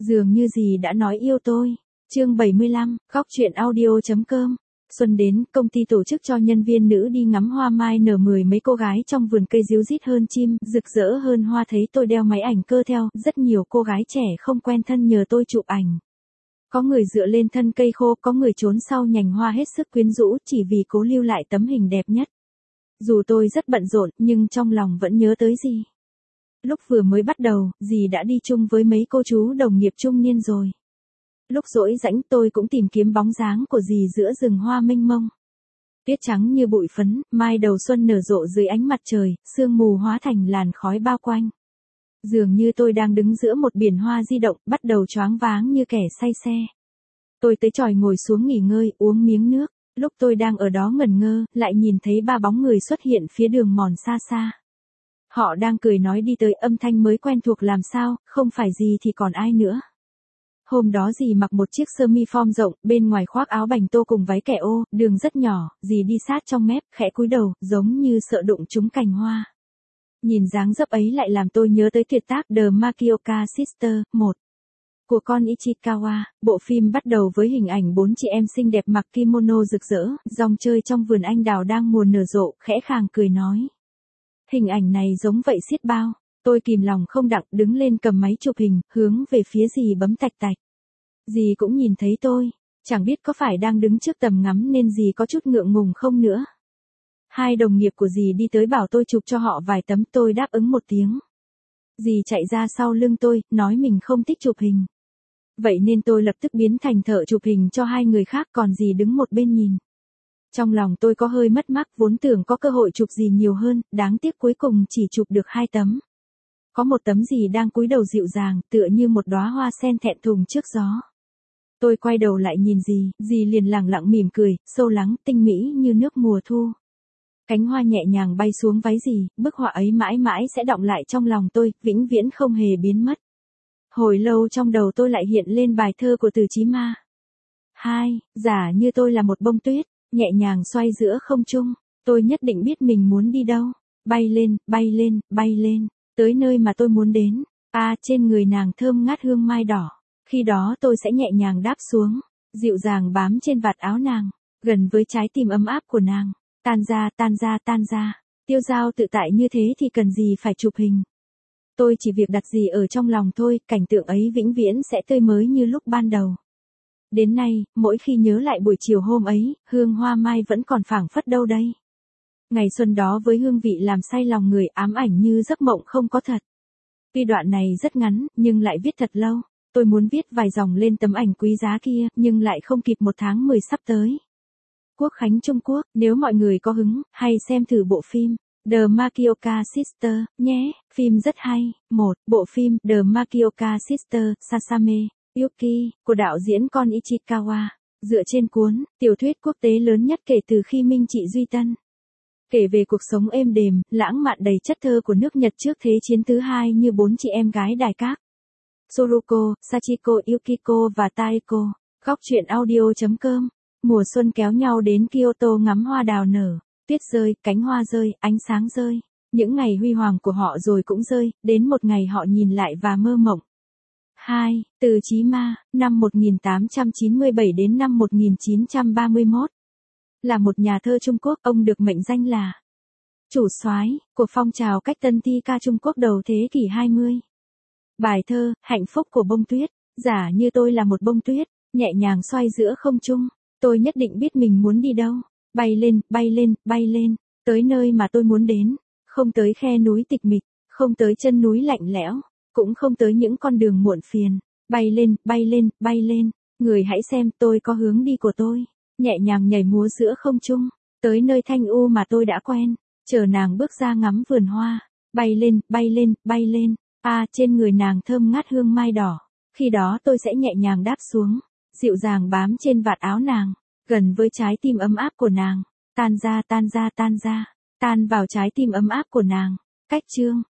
Dường như gì đã nói yêu tôi. Chương 75, góc truyện audio.com. Xuân đến, công ty tổ chức cho nhân viên nữ đi ngắm hoa mai nở, mười mấy cô gái trong vườn cây ríu rít hơn chim, rực rỡ hơn hoa. Thấy tôi đeo máy ảnh cơ theo, rất nhiều cô gái trẻ không quen thân nhờ tôi chụp ảnh. Có người dựa lên thân cây khô, có người trốn sau nhành hoa hết sức quyến rũ chỉ vì cố lưu lại tấm hình đẹp nhất. Dù tôi rất bận rộn, nhưng trong lòng vẫn nhớ tới dì. Lúc vừa mới bắt đầu, dì đã đi chung với mấy cô chú đồng nghiệp trung niên rồi. Lúc rỗi rãnh tôi cũng tìm kiếm bóng dáng của dì giữa rừng hoa mênh mông. Tuyết trắng như bụi phấn, mai đầu xuân nở rộ dưới ánh mặt trời, sương mù hóa thành làn khói bao quanh. Dường như tôi đang đứng giữa một biển hoa di động, bắt đầu choáng váng như kẻ say xe. Tôi tới chòi ngồi xuống nghỉ ngơi, uống miếng nước. Lúc tôi đang ở đó ngẩn ngơ, lại nhìn thấy ba bóng người xuất hiện phía đường mòn xa xa. Họ đang cười nói đi tới, âm thanh mới quen thuộc làm sao, không phải gì thì còn ai nữa. Hôm đó dì mặc một chiếc sơ mi form rộng, bên ngoài khoác áo bành tô cùng váy kẻ ô, đường rất nhỏ, dì đi sát trong mép, khẽ cúi đầu, giống như sợ đụng trúng cành hoa. Nhìn dáng dấp ấy lại làm tôi nhớ tới tuyệt tác The Makioka Sister, 1 của Kon Ichikawa. Bộ phim bắt đầu với hình ảnh bốn chị em xinh đẹp mặc kimono rực rỡ, rong chơi trong vườn anh đào đang mùa nở rộ, khẽ khàng cười nói. Hình ảnh này giống vậy xiết bao. Tôi kìm lòng không đặng, đứng lên cầm máy chụp hình, hướng về phía dì bấm tạch tạch. Dì cũng nhìn thấy tôi, chẳng biết có phải đang đứng trước tầm ngắm nên dì có chút ngượng ngùng không nữa. Hai đồng nghiệp của dì đi tới bảo tôi chụp cho họ vài tấm, tôi đáp ứng một tiếng. Dì chạy ra sau lưng tôi, nói mình không thích chụp hình. Vậy nên tôi lập tức biến thành thợ chụp hình cho hai người khác, còn dì đứng một bên nhìn. Trong lòng tôi có hơi mất mát, vốn tưởng có cơ hội chụp dì nhiều hơn, đáng tiếc cuối cùng chỉ chụp được 2 tấm. Có một tấm dì đang cúi đầu dịu dàng, tựa như một đóa hoa sen thẹn thùng trước gió. Tôi quay đầu lại nhìn dì liền lẳng lặng mỉm cười, sâu lắng, tinh mỹ như nước mùa thu. Cánh hoa nhẹ nhàng bay xuống váy dì, bức họa ấy mãi mãi sẽ đọng lại trong lòng tôi, vĩnh viễn không hề biến mất. Hồi lâu trong đầu tôi lại hiện lên bài thơ của Từ Chí Ma. Giả như tôi là một bông tuyết, nhẹ nhàng xoay giữa không trung, tôi nhất định biết mình muốn đi đâu. Bay lên, bay lên, bay lên, tới nơi mà tôi muốn đến. Trên người nàng thơm ngát hương mai đỏ. Khi đó tôi sẽ nhẹ nhàng đáp xuống, dịu dàng bám trên vạt áo nàng, gần với trái tim ấm áp của nàng. Tan ra, tan ra, tan ra. Tiêu dao tự tại như thế thì cần gì phải chụp hình. Tôi chỉ việc đặt dì ở trong lòng thôi, cảnh tượng ấy vĩnh viễn sẽ tươi mới như lúc ban đầu. Đến nay, mỗi khi nhớ lại buổi chiều hôm ấy, hương hoa mai vẫn còn phảng phất đâu đây. Ngày xuân đó với hương vị làm say lòng người, ám ảnh như giấc mộng không có thật. Tuy đoạn này rất ngắn, nhưng lại viết thật lâu. Tôi muốn viết vài dòng lên tấm ảnh quý giá kia, nhưng lại không kịp 1 tháng 10 sắp tới. Quốc khánh Trung Quốc, nếu mọi người có hứng, hay xem thử bộ phim The Makioka Sister nhé, phim rất hay. 1. Bộ phim The Makioka Sister, Sasame Yuki, của đạo diễn Kon Ichikawa, dựa trên cuốn tiểu thuyết quốc tế lớn nhất kể từ khi Minh trị duy tân. Kể về cuộc sống êm đềm, lãng mạn đầy chất thơ của nước Nhật trước Thế chiến thứ 2 như 4 chị em gái đài các. Suruko, Sachiko, Yukiko và Taeko. Góc truyện audio.com. Mùa xuân kéo nhau đến Kyoto ngắm hoa đào nở. Tuyết rơi, cánh hoa rơi, ánh sáng rơi. Những ngày huy hoàng của họ rồi cũng rơi, đến một ngày họ nhìn lại và mơ mộng. 2. Từ Chí Ma, năm 1897 đến năm 1931. Là một nhà thơ Trung Quốc, ông được mệnh danh là chủ soái của phong trào cách tân thi ca Trung Quốc đầu thế kỷ 20. Bài thơ, hạnh phúc của bông tuyết. Giả như tôi là một bông tuyết, nhẹ nhàng xoay giữa không trung, tôi nhất định biết mình muốn đi đâu. Bay lên, bay lên, bay lên, tới nơi mà tôi muốn đến. Không tới khe núi tịch mịch, không tới chân núi lạnh lẽo, cũng không tới những con đường muộn phiền. Bay lên, bay lên, bay lên, người hãy xem tôi có hướng đi của tôi. Nhẹ nhàng nhảy múa giữa không trung, tới nơi thanh u mà tôi đã quen, chờ nàng bước ra ngắm vườn hoa. Bay lên, bay lên, bay lên, trên người nàng thơm ngát hương mai đỏ. Khi đó tôi sẽ nhẹ nhàng đáp xuống, dịu dàng bám trên vạt áo nàng, gần với trái tim ấm áp của nàng. Tan ra, tan ra, tan ra, tan vào trái tim ấm áp của nàng. Cách chương